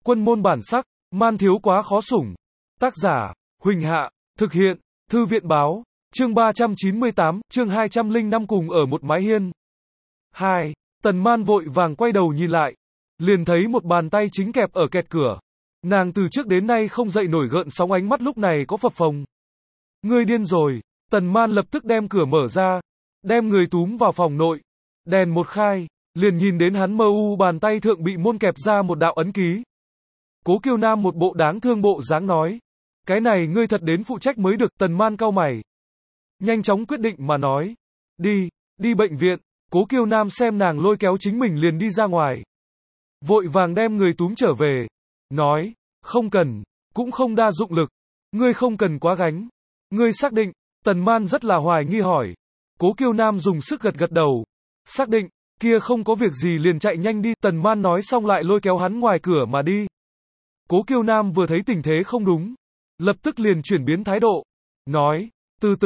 Quân môn bản sắc, man thiếu quá khó sủng. Tác giả, Huỳnh Hạ, thực hiện, Thư viện báo, chương 398, chương 205 cùng ở một mái hiên. 2. Tần Man vội vàng quay đầu nhìn lại, liền thấy một bàn tay chính kẹp ở kẹt cửa. Nàng từ trước đến nay không dậy nổi gợn sóng, ánh mắt lúc này có phập phồng. Ngươi điên rồi. Tần Man lập tức đem cửa mở ra, đem người túm vào phòng nội. Đèn một khai, liền nhìn đến hắn mơ u bàn tay thượng bị môn kẹp ra một đạo ấn ký. Cố Kiêu Nam một bộ đáng thương bộ dáng nói. Cái này ngươi thật đến phụ trách mới được. Tần Man cau mày, nhanh chóng quyết định mà nói. Đi bệnh viện. Cố Kiêu Nam xem nàng lôi kéo chính mình liền đi ra ngoài. Vội vàng đem người túm trở về. Nói, không cần, cũng không đa dụng lực. Ngươi không cần quá gánh. Ngươi xác định. Tần Man rất là hoài nghi hỏi. Cố Kiêu Nam dùng sức gật gật đầu. Xác định, kia không có việc gì liền chạy nhanh đi. Tần Man nói xong lại lôi kéo hắn ngoài cửa mà đi. Cố Kiêu Nam vừa thấy tình thế không đúng, lập tức liền chuyển biến thái độ. Nói, từ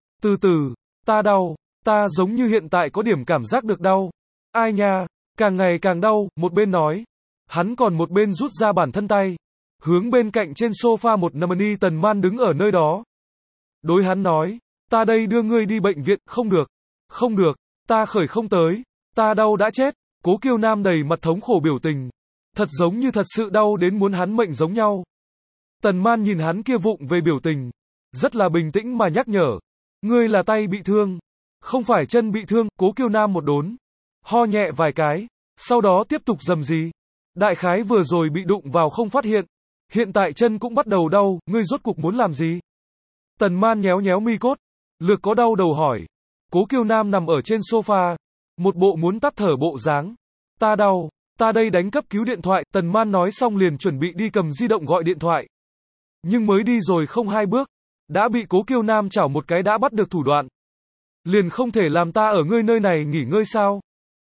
từ, ta đau, ta giống như hiện tại có điểm cảm giác được đau. Ai nha, càng ngày càng đau, một bên nói. Hắn còn một bên rút ra bản thân tay, hướng bên cạnh trên sofa một nằm đi. Tần Man đứng ở nơi đó. Đối hắn nói, ta đây đưa ngươi đi bệnh viện. Không được, ta khởi không tới, ta đau đã chết. Cố Kiêu Nam đầy mặt thống khổ biểu tình, thật giống như thật sự đau đến muốn hắn mệnh giống nhau. Tần Man nhìn hắn kia vụng về biểu tình, rất là bình tĩnh mà nhắc nhở. Ngươi là tay bị thương, không phải chân bị thương. Cố Kiêu Nam một đốn, ho nhẹ vài cái, sau đó tiếp tục rầm rì. Đại khái vừa rồi bị đụng vào không phát hiện tại chân cũng bắt đầu đau. Ngươi rốt cuộc muốn làm gì? Tần Man nhéo nhéo mi cốt, lược có đau đầu hỏi. Cố Kiêu Nam nằm ở trên sofa, một bộ muốn tắt thở bộ dáng. Ta đau, ta đây đánh cấp cứu điện thoại. Tần Man nói xong liền chuẩn bị đi cầm di động gọi điện thoại. Nhưng mới đi rồi không hai bước, đã bị Cố Kiêu Nam chảo một cái đã bắt được thủ đoạn. Liền không thể làm ta ở ngươi nơi này nghỉ ngơi sao?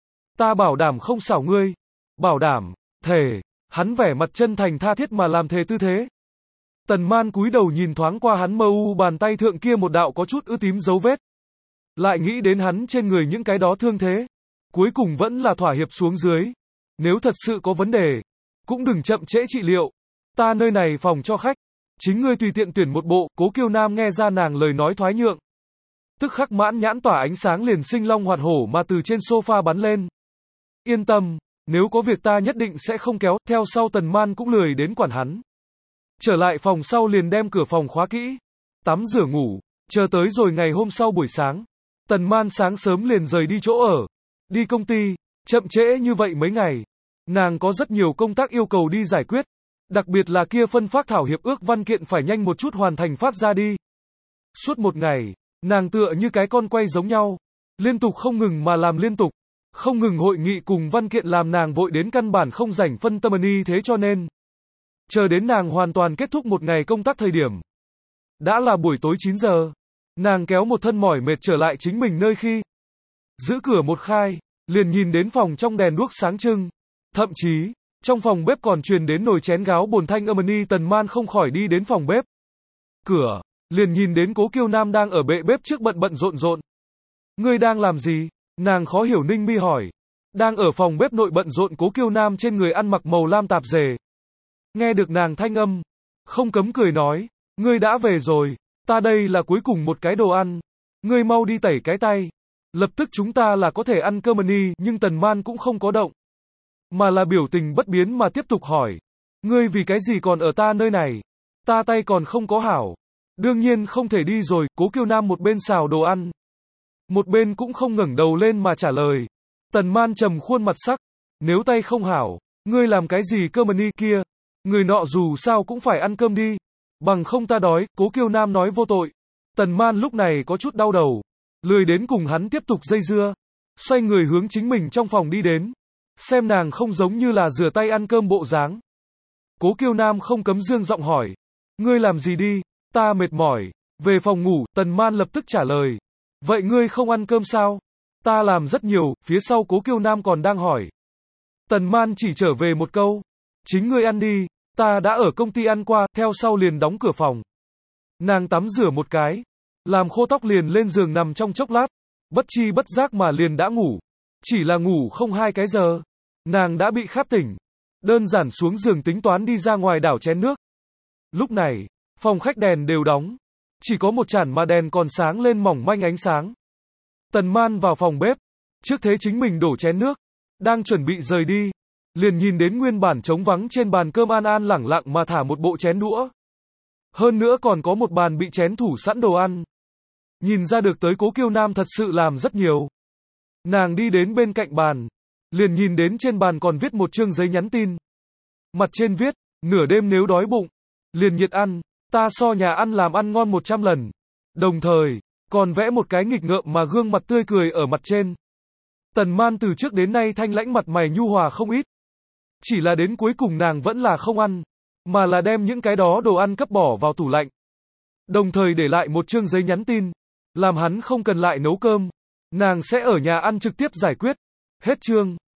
Ta bảo đảm không xảo ngươi. Bảo đảm, thề. Hắn vẻ mặt chân thành tha thiết mà làm thề tư thế. Tần Man cúi đầu nhìn thoáng qua hắn mơ u bàn tay thượng kia một đạo có chút ứ tím dấu vết. Lại nghĩ đến hắn trên người những cái đó thương thế. Cuối cùng vẫn là thỏa hiệp xuống dưới. Nếu thật sự có vấn đề, cũng đừng chậm trễ trị liệu. Ta nơi này phòng cho khách, chính ngươi tùy tiện tuyển một bộ. Cố Kiêu Nam nghe ra nàng lời nói thoái nhượng, tức khắc mãn nhãn tỏa ánh sáng, liền sinh long hoạt hổ mà từ trên sofa bắn lên. Yên tâm, nếu có việc ta nhất định sẽ không kéo theo sau. Tần Man cũng lười đến quản hắn. Trở lại phòng sau liền đem cửa phòng khóa kỹ, tắm rửa ngủ, chờ tới rồi ngày hôm sau buổi sáng. Tần Man sáng sớm liền rời đi chỗ ở, đi công ty. Chậm trễ như vậy mấy ngày, nàng có rất nhiều công tác yêu cầu đi giải quyết, đặc biệt là kia phân phác thảo hiệp ước văn kiện phải nhanh một chút hoàn thành phát ra đi. Suốt một ngày, nàng tựa như cái con quay giống nhau, liên tục không ngừng mà làm liên tục, không ngừng hội nghị cùng văn kiện làm nàng vội đến căn bản không rảnh phân tâm y. Thế cho nên, chờ đến nàng hoàn toàn kết thúc một ngày công tác thời điểm, đã là buổi tối 9 giờ. Nàng kéo một thân mỏi mệt trở lại chính mình nơi khi giữ cửa một khai, liền nhìn đến phòng trong đèn đuốc sáng trưng. Thậm chí, trong phòng bếp còn truyền đến nồi chén gáo bồn thanh âm y. Tần Man không khỏi đi đến phòng bếp. Cửa, liền nhìn đến Cố Kiêu Nam đang ở bệ bếp trước bận rộn. Ngươi đang làm gì? Nàng khó hiểu ninh mi hỏi. Đang ở phòng bếp nội bận rộn. Cố Kiêu Nam trên người ăn mặc màu lam tạp dề. Nghe được nàng thanh âm, không cấm cười nói. Ngươi đã về rồi, ta đây là cuối cùng một cái đồ ăn. Ngươi mau đi tẩy cái tay. Lập tức chúng ta là có thể ăn cơm y. Nhưng Tần Man cũng không có động, mà là biểu tình bất biến mà tiếp tục hỏi. Ngươi vì cái gì còn ở ta nơi này? Ta tay còn không có hảo. Đương nhiên không thể đi rồi. Cố Kiêu Nam một bên xào đồ ăn, một bên cũng không ngẩng đầu lên mà trả lời. Tần Man trầm khuôn mặt sắc. Nếu tay không hảo, ngươi làm cái gì cơm y kia? Người nọ dù sao cũng phải ăn cơm đi, bằng không ta đói. Cố Kiêu Nam nói vô tội. Tần Man lúc này có chút đau đầu, lười đến cùng hắn tiếp tục dây dưa, xoay người hướng chính mình trong phòng đi đến. Xem nàng không giống như là rửa tay ăn cơm bộ dáng, Cố Kiêu Nam không cấm dương giọng hỏi. Ngươi làm gì đi? Ta mệt mỏi, về phòng ngủ. Tần Man lập tức trả lời. Vậy ngươi không ăn cơm sao? Ta làm rất nhiều. Phía sau Cố Kiêu Nam còn đang hỏi, Tần Man chỉ trở về một câu. Chính ngươi ăn đi, ta đã ở công ty ăn qua. Theo sau liền đóng cửa phòng. Nàng tắm rửa một cái, làm khô tóc liền lên giường nằm trong chốc lát. Bất chi bất giác mà liền đã ngủ. Chỉ là ngủ không 2 cái giờ, nàng đã bị khát tỉnh. Đơn giản xuống giường tính toán đi ra ngoài đảo chén nước. Lúc này, phòng khách đèn đều đóng. Chỉ có một chản mà đèn còn sáng lên mỏng manh ánh sáng. Tần Man vào phòng bếp. Trước thế chính mình đổ chén nước. Đang chuẩn bị rời đi. Liền nhìn đến nguyên bản trống vắng trên bàn cơm an an lẳng lặng mà thả một bộ chén đũa. Hơn nữa còn có một bàn bị chén thủ sẵn đồ ăn. Nhìn ra được tới Cố Kiêu Nam thật sự làm rất nhiều. Nàng đi đến bên cạnh bàn. Liền nhìn đến trên bàn còn viết một chương giấy nhắn tin. Mặt trên viết, nửa đêm nếu đói bụng, liền nhiệt ăn, ta so nhà ăn làm ăn ngon 100 lần. Đồng thời, còn vẽ một cái nghịch ngợm mà gương mặt tươi cười ở mặt trên. Tần Man từ trước đến nay thanh lãnh mặt mày nhu hòa không ít. Chỉ là đến cuối cùng nàng vẫn là không ăn, mà là đem những cái đó đồ ăn cấp bỏ vào tủ lạnh. Đồng thời để lại một chương giấy nhắn tin, làm hắn không cần lại nấu cơm, nàng sẽ ở nhà ăn trực tiếp giải quyết. Hết chương.